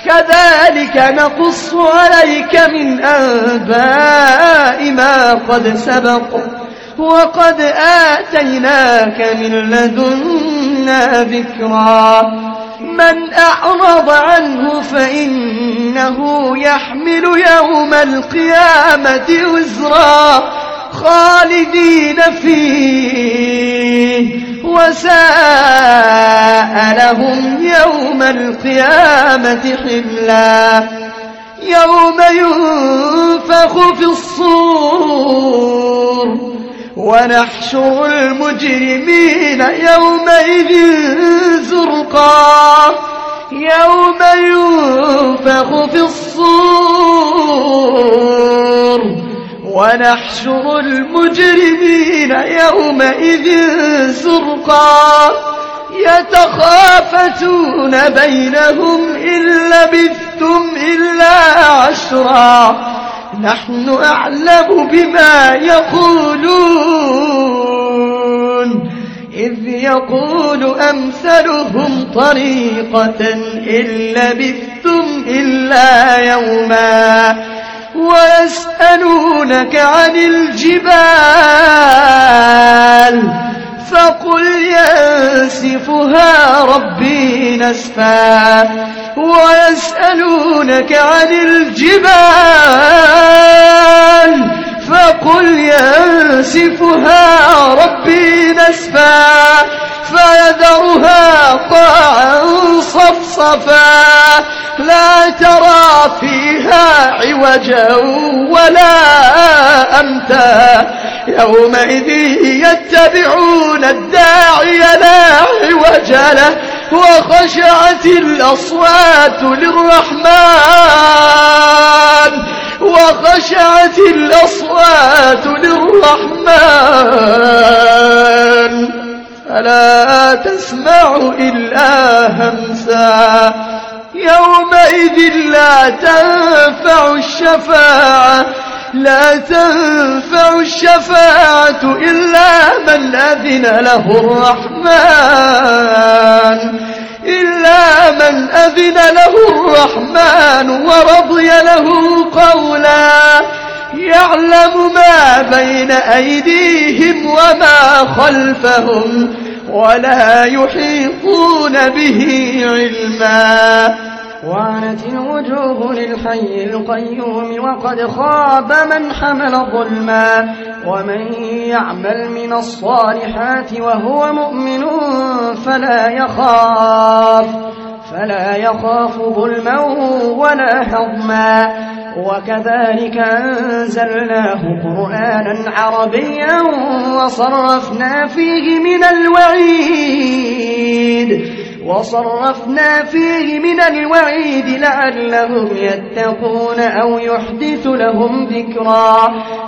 كذلك نقص عليك من أنباء ما قد سبق وقد آتيناك من لدنا ذكرا من أعرض عنه فإنه يحمل يوم القيامة وزرا خالدين فيه وساء لهم يوم القيامة حملا يوم ينفخ في الصور ونحشر المجرمين يومئذ زرقا يوم ينفخ في الصور ونحشر المجرمين يومئذ زرقا يتخافتون بينهم إن لبثتم إلا عشرا نحن أعلم بما يقولون إذ يقول أمثلهم طريقة إن لبثتم إلا يوما ويسألونك عن الجبال فقل ينسفها ربي نسفا ويسألونك عن الجبال فقل ينسفها ربي نسفا فيذرها قاعا صفصفا لا ترى فيها عوجا ولا أمتا يومئذ يتبعون الداعي لا عوج له وخشعت الأصوات للرحمن فلا تسمع إلا همسا يومئذ لا تنفع الشفاعة إلا من أذن له الرحمن ورضي له قولا يعلم ما بين أيديهم وما خلفهم ولا يحيطون به علما وعنت الوجوه للحي القيوم وقد خاب من حمل ظلما ومن يعمل من الصالحات وهو مؤمن فلا يخاف ظلما ولا هضما وكذلك أنزلناه قرآنا عربيا وصرفنا فيه من الوعيد لعلهم يتقون أو يحدث لهم ذكرا